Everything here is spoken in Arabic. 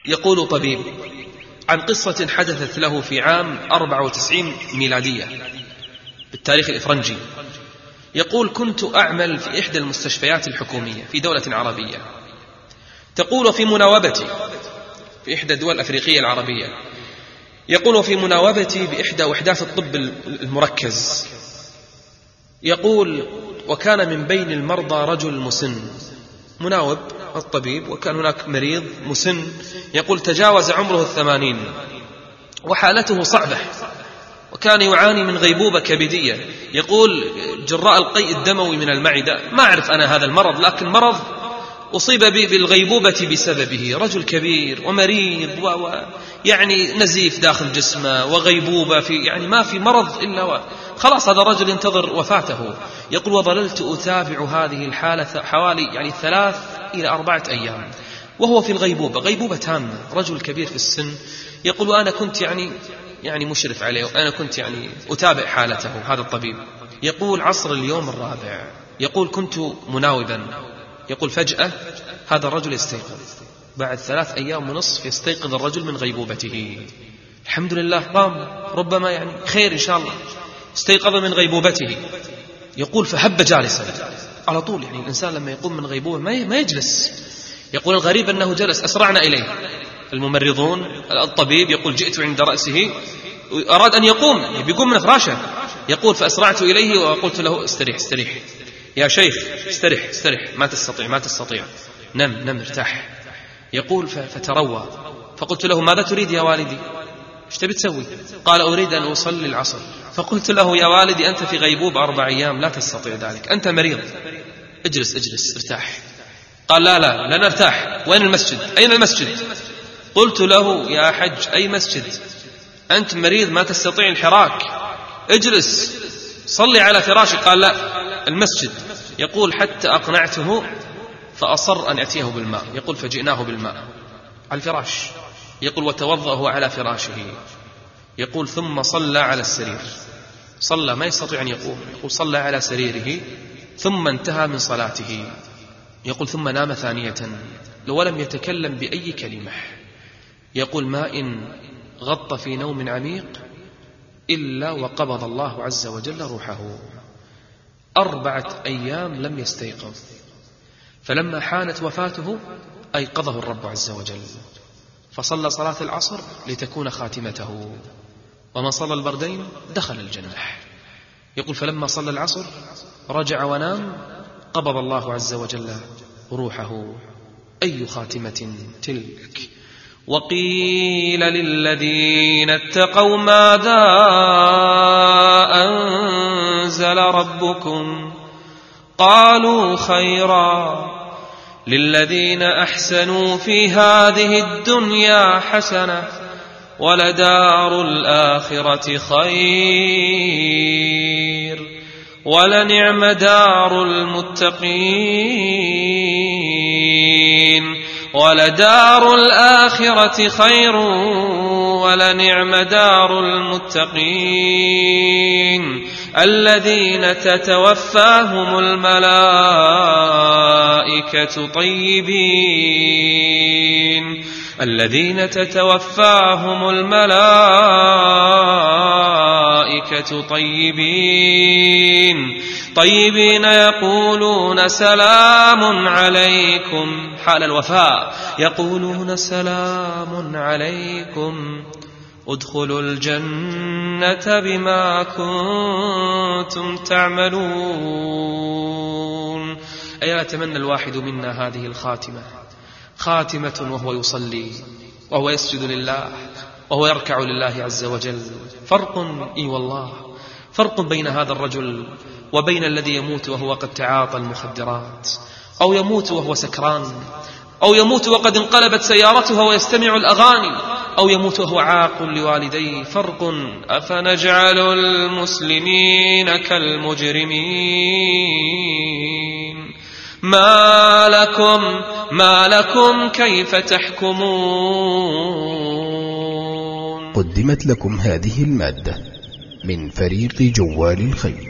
يقول طبيب عن قصة حدثت له في عام 94 ميلادية بالتاريخ الإفرنجي. يقول كنت أعمل في إحدى المستشفيات الحكومية في دولة عربية. تقول في مناوبتي في إحدى الدول الأفريقية العربية، يقول في مناوبتي بإحدى وحدات الطب المركز، يقول وكان من بين المرضى رجل مسن، مناوب الطبيب، وكان هناك مريض مسن يقول تجاوز عمره 80 وحالته صعبة، وكان يعاني من غيبوبة كبدية، يقول جراء القيء الدموي من المعدة. ما أعرف أنا هذا المرض، لكن مرض أصيب بالغيبوبة بسببه، رجل كبير ومريض يعني نزيف داخل جسمه وغيبوبة يعني ما في مرض إلا خلاص هذا الرجل ينتظر وفاته. يقول وظللت أتابع هذه الحالة حوالي يعني 3 إلى 4 أيام وهو في الغيبوبة، غيبوبة تامة، رجل كبير في السن. يقول وأنا كنت يعني مشرف عليه، وأنا كنت يعني أتابع حالته هذا الطبيب. يقول عصر اليوم الرابع، يقول كنت مناوبا، يقول فجأة هذا الرجل يستيقظ بعد 3 أيام ونصف، يستيقظ الرجل من غيبوبته. الحمد لله قام، ربما يعني خير إن شاء الله، استيقظ من غيبوبته. يقول فهب جالسا على طول، يعني الإنسان لما يقوم من غيبوبة ما يجلس. يقول الغريب أنه جلس، أسرعنا إليه الممرضون، الطبيب يقول جئت عند رأسه، أراد أن يقوم بيقوم من فراشه. يقول فأسرعت إليه وقلت له استريح يا شيخ، استريح ما تستطيع نم ارتاح. يقول فتروى، فقلت له ماذا تريد يا والدي، ايش تبي تسوي؟ قال أريد أن أصلي العصر. فقلت له يا والدي أنت في غيبوبة 4 أيام، لا تستطيع ذلك، أنت مريض، اجلس ارتاح. قال لا لن ارتاح، وين المسجد؟ أين المسجد؟ قلت له يا حج أي مسجد، أنت مريض ما تستطيع الحراك، اجلس صلي على فراشك. قال لا المسجد. يقول حتى أقنعته فأصر أن أتيه بالماء. يقول فجئناه بالماء على الفراش. يقول وتوضأ هو على فراشه. يقول ثم صلى على السرير، صلى ما يستطيع أن يقوم، يقول صلى على سريره ثم انتهى من صلاته. يقول ثم نام ثانية ولم يتكلم بأي كلمة. يقول ما إن غط في نوم عميق إلا وقبض الله عز وجل روحه. 4 أيام لم يستيقظ، فلما حانت وفاته أيقظه الرب عز وجل، فصلى صلاة العصر لتكون خاتمته، ومن صلى البردين دخل الجنة. يقول فلما صلى العصر رجع ونام، قبض الله عز وجل روحه. أي خاتمة تلك. وقيل للذين اتقوا ماذا أنزل ربكم قالوا خيرا للذين أحسنوا في هذه الدنيا حسنة ولدار الآخرة خير ولنعم دار المتقين ولدار الآخرة خير ولنعم دار المتقين الذين تتوفاهم الملائكة طيبين طيبين يقولون سلام عليكم حال الوفاء، يقولون سلام عليكم ادخلوا الجنة بما كنتم تعملون. أيا يتمنى الواحد منا هذه الخاتمة، خاتمة وهو يصلي وهو يسجد لله وهو يركع لله عز وجل. فرق والله فرق بين هذا الرجل وبين الذي يموت وهو قد تعاطى المخدرات، أو يموت وهو سكران، أو يموت وقد انقلبت سيارته ويستمع الأغاني، أو يموت وهو عاق لوالديه. فرق. أفنجعل المسلمين كالمجرمين ما لكم كيف تحكمون. قدمت لكم هذه المادة من فريق جوال الخير.